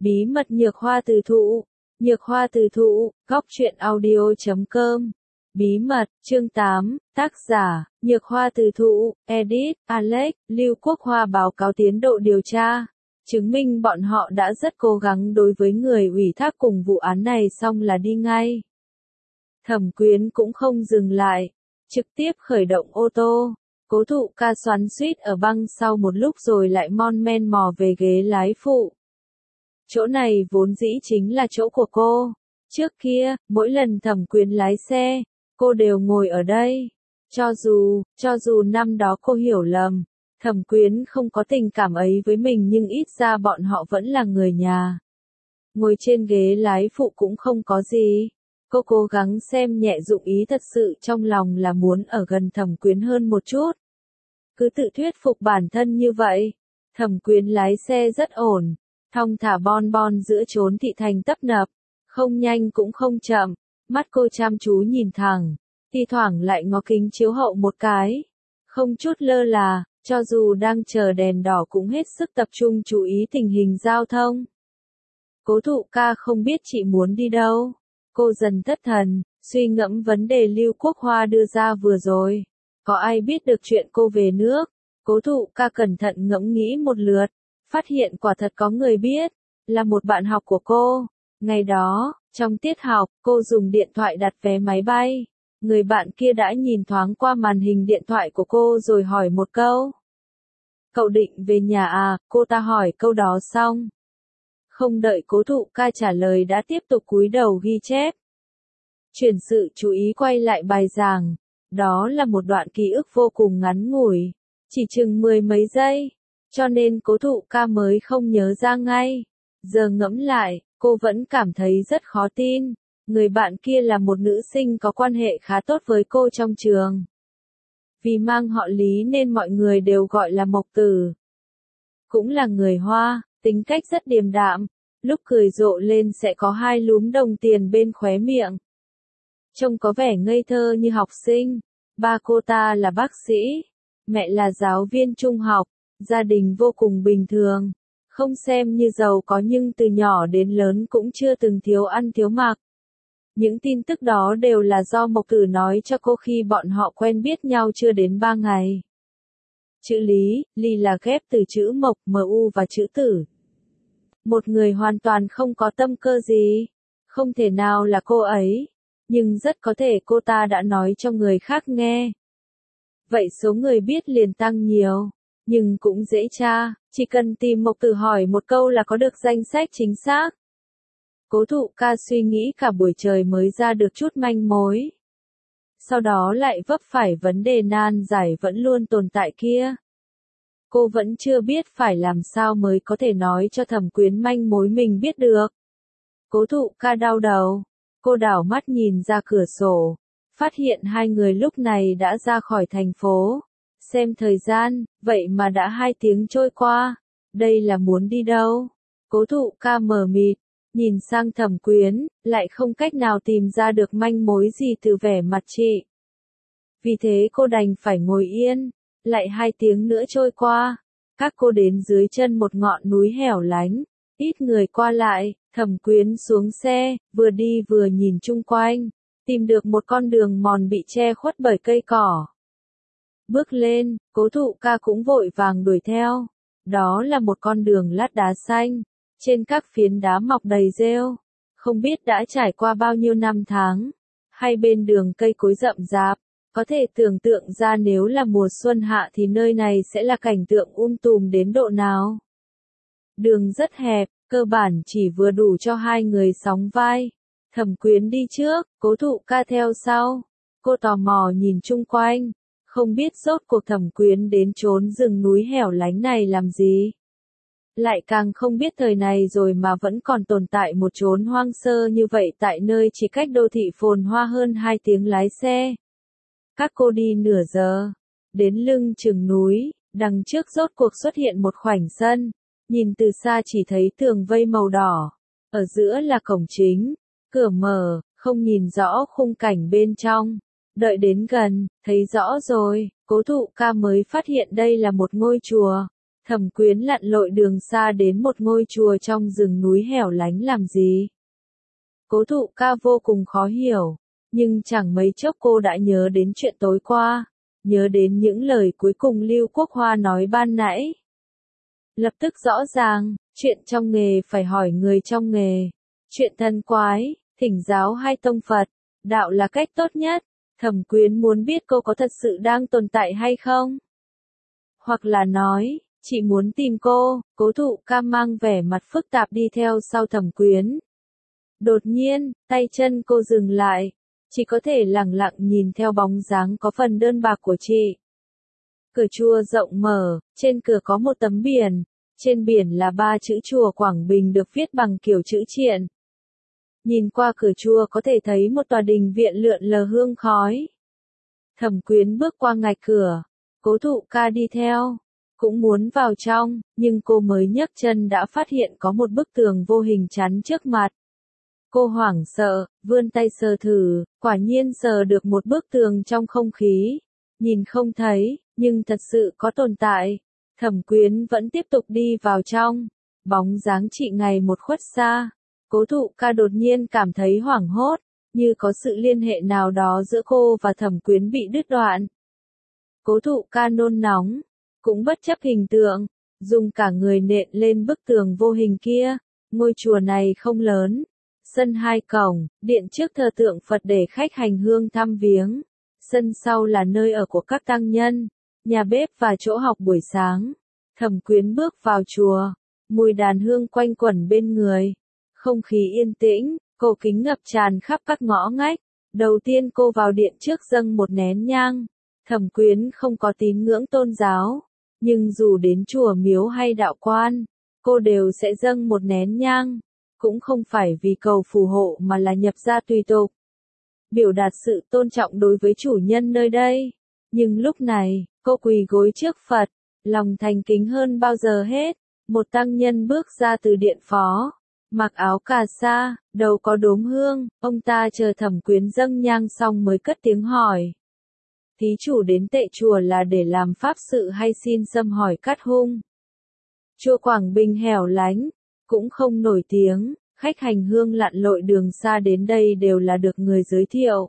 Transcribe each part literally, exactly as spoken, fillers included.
Bí mật nhược hoa từ thụ. Nhược hoa từ thụ, góc truyện audio chấm com. Bí mật, chương tám, tác giả, nhược hoa từ thụ, edit, Alex, Lưu Quốc Hoa báo cáo tiến độ điều tra. Chứng minh bọn họ đã rất cố gắng đối với người ủy thác cùng vụ án này xong là đi ngay. Thẩm Quyến cũng không dừng lại, trực tiếp khởi động ô tô. Cố Thụ Ca xoắn xuýt ở băng sau một lúc rồi lại mon men mò về ghế lái phụ. Chỗ này vốn dĩ chính là chỗ của cô. Trước kia, mỗi lần Thẩm Quyến lái xe, cô đều ngồi ở đây. Cho dù, cho dù năm đó cô hiểu lầm, Thẩm Quyến không có tình cảm ấy với mình nhưng ít ra bọn họ vẫn là người nhà. Ngồi trên ghế lái phụ cũng không có gì. Cô cố gắng xem nhẹ dụng ý thật sự trong lòng là muốn ở gần Thẩm Quyến hơn một chút. Cứ tự thuyết phục bản thân như vậy. Thẩm Quyến lái xe rất ổn, thong thả bon bon giữa chốn thị thành tấp nập, không nhanh cũng không chậm, mắt cô chăm chú nhìn thẳng, thi thoảng lại ngó kính chiếu hậu một cái, không chút lơ là, cho dù đang chờ đèn đỏ cũng hết sức tập trung chú ý tình hình giao thông. Cố Thụ Ca không biết chị muốn đi đâu, cô dần thất thần, suy ngẫm vấn đề Lưu Quốc Hoa đưa ra vừa rồi. Có ai biết được chuyện cô về nước? Cố Thụ Ca cẩn thận ngẫm nghĩ một lượt, phát hiện quả thật có người biết, là một bạn học của cô. Ngày đó, trong tiết học, cô dùng điện thoại đặt vé máy bay. Người bạn kia đã nhìn thoáng qua màn hình điện thoại của cô rồi hỏi một câu. Cậu định về nhà à? Cô ta hỏi câu đó xong. Không đợi Cố Thụ Ca trả lời đã tiếp tục cúi đầu ghi chép. Chuyển sự chú ý quay lại bài giảng. Đó là một đoạn ký ức vô cùng ngắn ngủi, chỉ chừng mười mấy giây, cho nên Cố Thụ Ca mới không nhớ ra ngay. Giờ ngẫm lại, cô vẫn cảm thấy rất khó tin, người bạn kia là một nữ sinh có quan hệ khá tốt với cô trong trường. Vì mang họ Lý nên mọi người đều gọi là Mộc Tử. Cũng là người Hoa, tính cách rất điềm đạm, lúc cười rộ lên sẽ có hai lúm đồng tiền bên khóe miệng. Trông có vẻ ngây thơ như học sinh. Ba cô ta là bác sĩ, mẹ là giáo viên trung học, gia đình vô cùng bình thường, không xem như giàu có nhưng từ nhỏ đến lớn cũng chưa từng thiếu ăn thiếu mặc. Những tin tức đó đều là do Mộc Tử nói cho cô khi bọn họ quen biết nhau chưa đến ba ngày. Chữ Lý, Lý là ghép từ chữ Mộc, mu và chữ Tử. Một người hoàn toàn không có tâm cơ gì, không thể nào là cô ấy. Nhưng rất có thể cô ta đã nói cho người khác nghe. Vậy số người biết liền tăng nhiều, nhưng cũng dễ tra, chỉ cần tìm Mộc Tử hỏi một câu là có được danh sách chính xác. Cố Thụ Ca suy nghĩ cả buổi trời mới ra được chút manh mối. Sau đó lại vấp phải vấn đề nan giải vẫn luôn tồn tại kia. Cô vẫn chưa biết phải làm sao mới có thể nói cho Thẩm Quyến manh mối mình biết được. Cố Thụ Ca đau đầu. Cô đảo mắt nhìn ra cửa sổ, phát hiện hai người lúc này đã ra khỏi thành phố. Xem thời gian, vậy mà đã hai tiếng trôi qua. Đây là muốn đi đâu? Cố Thụ Ca mờ mịt, nhìn sang Thẩm Quyến, lại không cách nào tìm ra được manh mối gì từ vẻ mặt chị. Vì thế cô đành phải ngồi yên, lại hai tiếng nữa trôi qua. Các cô đến dưới chân một ngọn núi hẻo lánh, ít người qua lại. Thẩm Quyến xuống xe, vừa đi vừa nhìn chung quanh, tìm được một con đường mòn bị che khuất bởi cây cỏ. Bước lên, Cố Thụ Ca cũng vội vàng đuổi theo. Đó là một con đường lát đá xanh, trên các phiến đá mọc đầy rêu. Không biết đã trải qua bao nhiêu năm tháng. Hai bên đường cây cối rậm rạp, có thể tưởng tượng ra nếu là mùa xuân hạ thì nơi này sẽ là cảnh tượng um tùm đến độ nào. Đường rất hẹp. Cơ bản chỉ vừa đủ cho hai người sóng vai. Thẩm Quyến đi trước, Cố Thụ Ca theo sau. Cô tò mò nhìn chung quanh, không biết rốt cuộc Thẩm Quyến đến chốn rừng núi hẻo lánh này làm gì. Lại càng không biết thời này rồi mà vẫn còn tồn tại một chốn hoang sơ như vậy tại nơi chỉ cách đô thị phồn hoa hơn hai tiếng lái xe. Các cô đi nửa giờ, đến lưng chừng núi, đằng trước rốt cuộc xuất hiện một khoảnh sân. Nhìn từ xa chỉ thấy tường vây màu đỏ, ở giữa là cổng chính, cửa mở, không nhìn rõ khung cảnh bên trong. Đợi đến gần, thấy rõ rồi, Cố Thụ Ca mới phát hiện đây là một ngôi chùa. Thẩm Quyến lặn lội đường xa đến một ngôi chùa trong rừng núi hẻo lánh làm gì? Cố Thụ Ca vô cùng khó hiểu, nhưng chẳng mấy chốc cô đã nhớ đến chuyện tối qua, nhớ đến những lời cuối cùng Lưu Quốc Hoa nói ban nãy. Lập tức rõ ràng, chuyện trong nghề phải hỏi người trong nghề, chuyện thân quái, thỉnh giáo hay tông Phật, đạo là cách tốt nhất. Thẩm Quyến muốn biết cô có thật sự đang tồn tại hay không? Hoặc là nói, chị muốn tìm cô. Cố Thụ Ca mang vẻ mặt phức tạp đi theo sau Thẩm Quyến. Đột nhiên, tay chân cô dừng lại, chỉ có thể lẳng lặng nhìn theo bóng dáng có phần đơn bạc của chị. Cửa chùa rộng mở, trên cửa có một tấm biển, trên biển là ba chữ chùa Quảng Bình được viết bằng kiểu chữ triện. Nhìn qua cửa chùa có thể thấy một tòa đình viện lượn lờ hương khói. Thẩm Quyến bước qua ngạch cửa, Cố Thụ Ca đi theo, cũng muốn vào trong, nhưng cô mới nhấc chân đã phát hiện có một bức tường vô hình chắn trước mặt. Cô hoảng sợ, vươn tay sờ thử, quả nhiên sờ được một bức tường trong không khí. Nhìn không thấy, nhưng thật sự có tồn tại. Thẩm Quyến vẫn tiếp tục đi vào trong, bóng dáng chị ngày một khuất xa. Cố Thụ Ca đột nhiên cảm thấy hoảng hốt, như có sự liên hệ nào đó giữa cô và Thẩm Quyến bị đứt đoạn. Cố Thụ Ca nôn nóng, cũng bất chấp hình tượng, dùng cả người nện lên bức tường vô hình kia. Ngôi chùa này không lớn, sân hai cổng, điện trước thờ tượng Phật để khách hành hương thăm viếng, sân sau là nơi ở của các tăng nhân, nhà bếp và chỗ học buổi sáng. Thẩm Quyến bước vào chùa, mùi đàn hương quanh quẩn bên người, không khí yên tĩnh, cổ kính ngập tràn khắp các ngõ ngách. Đầu tiên cô vào điện trước dâng một nén nhang. Thẩm Quyến không có tín ngưỡng tôn giáo, nhưng dù đến chùa miếu hay đạo quan, cô đều sẽ dâng một nén nhang, cũng không phải vì cầu phù hộ mà là nhập gia tùy tục, biểu đạt sự tôn trọng đối với chủ nhân nơi đây. Nhưng lúc này, cô quỳ gối trước Phật, lòng thành kính hơn bao giờ hết. Một tăng nhân bước ra từ điện phó, mặc áo cà sa, đầu có đốm hương, ông ta chờ Thẩm Quyến dâng nhang xong mới cất tiếng hỏi. Thí chủ đến Tệ chùa là để làm pháp sự hay xin xâm hỏi cắt hung? Chùa Quảng Bình hẻo lánh, cũng không nổi tiếng, khách hành hương lặn lội đường xa đến đây đều là được người giới thiệu.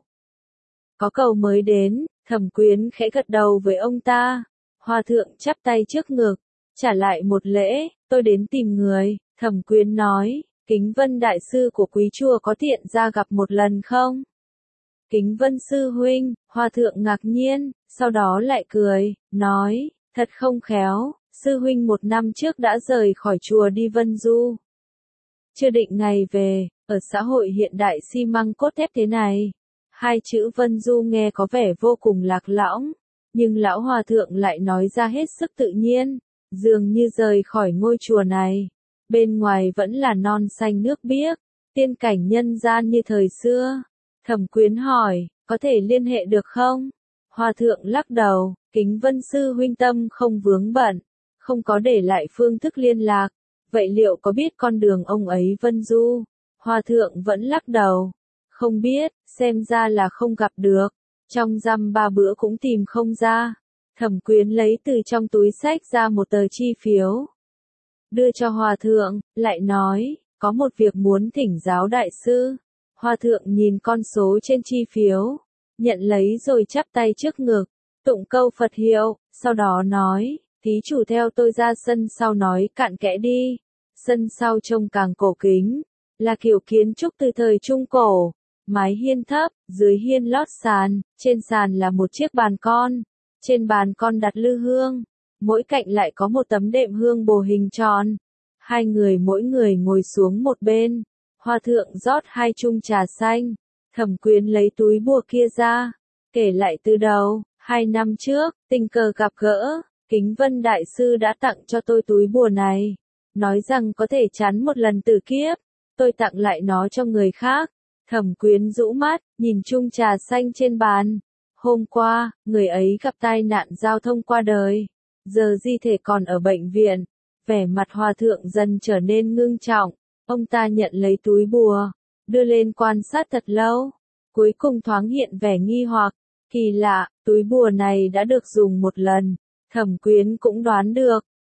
Có cầu mới đến, Thẩm Quyến khẽ gật đầu với ông ta. Hòa thượng chắp tay trước ngực, trả lại một lễ, tôi đến tìm người. Thẩm Quyến nói, Kính Vân đại sư của quý chùa có tiện ra gặp một lần không? Kính Vân sư huynh. Hòa thượng ngạc nhiên, sau đó lại cười, nói, thật không khéo, sư huynh một năm trước đã rời khỏi chùa đi Vân Du. Chưa định ngày về, ở xã hội hiện đại xi măng cốt thép thế này, hai chữ Vân Du nghe có vẻ vô cùng lạc lõng, nhưng lão hòa thượng lại nói ra hết sức tự nhiên, dường như rời khỏi ngôi chùa này, bên ngoài vẫn là non xanh nước biếc, tiên cảnh nhân gian như thời xưa. Thẩm Quyến hỏi, có thể liên hệ được không? Hòa thượng lắc đầu, Kính Vân sư huynh tâm không vướng bận, không có để lại phương thức liên lạc. Vậy liệu có biết con đường ông ấy Vân Du? Hòa thượng vẫn lắc đầu. Không biết, xem ra là không gặp được. Trong dăm ba bữa cũng tìm không ra. Thẩm Quyến lấy từ trong túi xách ra một tờ chi phiếu. Đưa cho hòa thượng, lại nói, có một việc muốn thỉnh giáo đại sư. Hòa thượng nhìn con số trên chi phiếu, nhận lấy rồi chắp tay trước ngực, tụng câu Phật hiệu, sau đó nói, thí chủ theo tôi ra sân sau nói cặn kẽ đi. Sân sau trông càng cổ kính, là kiểu kiến trúc từ thời Trung Cổ, mái hiên thấp, dưới hiên lót sàn, trên sàn là một chiếc bàn con, trên bàn con đặt lư hương, mỗi cạnh lại có một tấm đệm hương bồ hình tròn, hai người mỗi người ngồi xuống một bên, hòa thượng rót hai chung trà xanh, Thẩm Quyến lấy túi bùa kia ra, kể lại từ đầu, hai năm trước, tình cờ gặp gỡ, Kính Vân đại sư đã tặng cho tôi túi bùa này. Nói rằng có thể chắn một lần tử kiếp, tôi tặng lại nó cho người khác. Thẩm Quyến rũ mắt, nhìn chung trà xanh trên bàn. Hôm qua, người ấy gặp tai nạn giao thông qua đời. Giờ di thể còn ở bệnh viện. Vẻ mặt hòa thượng dần trở nên ngưng trọng. Ông ta nhận lấy túi bùa, đưa lên quan sát thật lâu. Cuối cùng thoáng hiện vẻ nghi hoặc. Kỳ lạ, túi bùa này đã được dùng một lần. Thẩm Quyến cũng đoán được.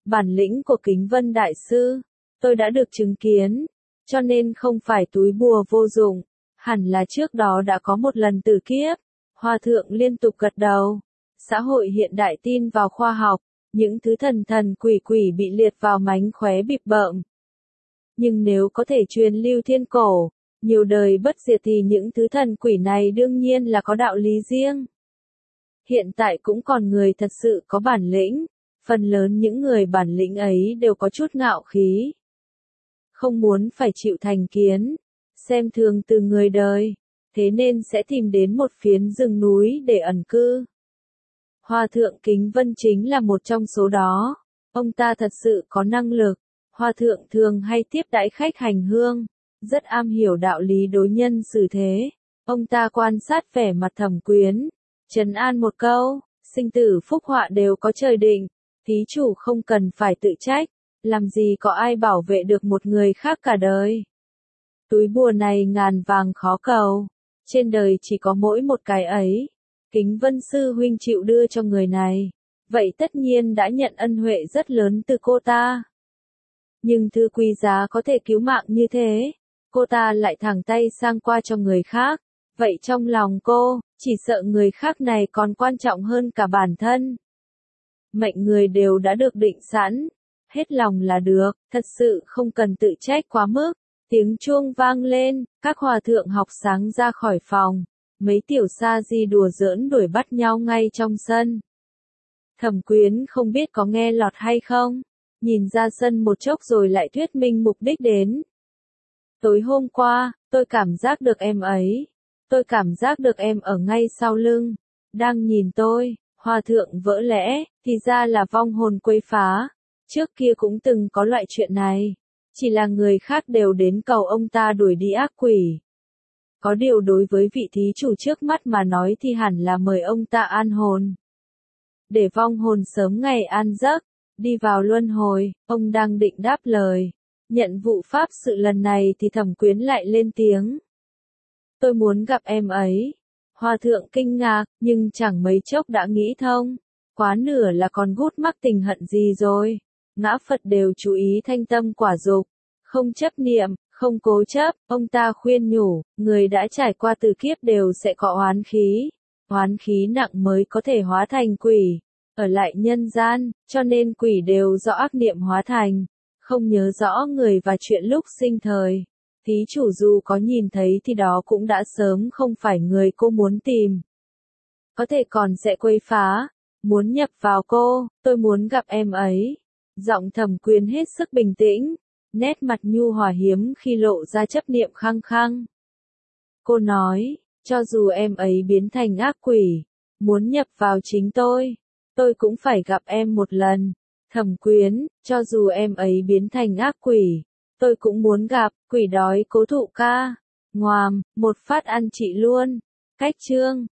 Bản lĩnh của Kính Vân Đại Sư, tôi đã được chứng kiến, cho nên không phải túi bùa vô dụng, hẳn là trước đó đã có một lần tử kiếp. Hòa thượng liên tục gật đầu. Xã hội hiện đại tin vào khoa học, những thứ thần thần quỷ quỷ bị liệt vào mánh khóe bịp bợm. Nhưng nếu có thể truyền lưu thiên cổ, nhiều đời bất diệt thì những thứ thần quỷ này đương nhiên là có đạo lý riêng. Hiện tại cũng còn người thật sự có bản lĩnh, phần lớn những người bản lĩnh ấy đều có chút ngạo khí. Không muốn phải chịu thành kiến, xem thường từ người đời, thế nên sẽ tìm đến một phiến rừng núi để ẩn cư. Hòa thượng Kính Vân chính là một trong số đó, ông ta thật sự có năng lực. Hòa thượng thường hay tiếp đãi khách hành hương, rất am hiểu đạo lý đối nhân xử thế. Ông ta quan sát vẻ mặt Thẩm Quyến, trấn an một câu, sinh tử phúc họa đều có trời định, thí chủ không cần phải tự trách, làm gì có ai bảo vệ được một người khác cả đời. Túi bùa này ngàn vàng khó cầu, trên đời chỉ có mỗi một cái ấy. Kính Vân sư huynh chịu đưa cho người này, vậy tất nhiên đã nhận ân huệ rất lớn từ cô ta. Nhưng thứ quý giá có thể cứu mạng như thế, cô ta lại thẳng tay sang qua cho người khác, vậy trong lòng cô, chỉ sợ người khác này còn quan trọng hơn cả bản thân. Mệnh người đều đã được định sẵn, hết lòng là được, thật sự không cần tự trách quá mức. Tiếng chuông vang lên, các hòa thượng học sáng ra khỏi phòng, mấy tiểu sa di đùa giỡn đuổi bắt nhau ngay trong sân. Thẩm Quyến không biết có nghe lọt hay không, nhìn ra sân một chốc rồi lại thuyết minh mục đích đến. Tối hôm qua, tôi cảm giác được em ấy, tôi cảm giác được em ở ngay sau lưng, đang nhìn tôi. Hòa thượng vỡ lẽ, thì ra là vong hồn quấy phá, trước kia cũng từng có loại chuyện này, chỉ là người khác đều đến cầu ông ta đuổi đi ác quỷ. Có điều đối với vị thí chủ trước mắt mà nói thì hẳn là mời ông ta an hồn. Để vong hồn sớm ngày an giấc, đi vào luân hồi, ông đang định đáp lời. Nhận vụ pháp sự lần này thì Thẩm Quyến lại lên tiếng. Tôi muốn gặp em ấy. Hòa thượng kinh ngạc, nhưng chẳng mấy chốc đã nghĩ thông. Quá nửa là còn gút mắc tình hận gì rồi. Ngã Phật đều chú ý thanh tâm quả dục. Không chấp niệm, không cố chấp, ông ta khuyên nhủ, người đã trải qua từ kiếp đều sẽ có oán khí. Oán khí nặng mới có thể hóa thành quỷ. Ở lại nhân gian, cho nên quỷ đều do ác niệm hóa thành. Không nhớ rõ người và chuyện lúc sinh thời. Thí chủ dù có nhìn thấy thì đó cũng đã sớm không phải người cô muốn tìm. Có thể còn sẽ quấy phá, muốn nhập vào cô, tôi muốn gặp em ấy. Giọng Thẩm Quyến hết sức bình tĩnh, nét mặt nhu hòa hiếm khi lộ ra chấp niệm khăng khăng. Cô nói, cho dù em ấy biến thành ác quỷ, muốn nhập vào chính tôi, tôi cũng phải gặp em một lần. Thẩm Quyến, cho dù em ấy biến thành ác quỷ, tôi cũng muốn gặp. Quỷ đói cố thụ ca. Ngoàm, một phát ăn chị luôn. Cách chương.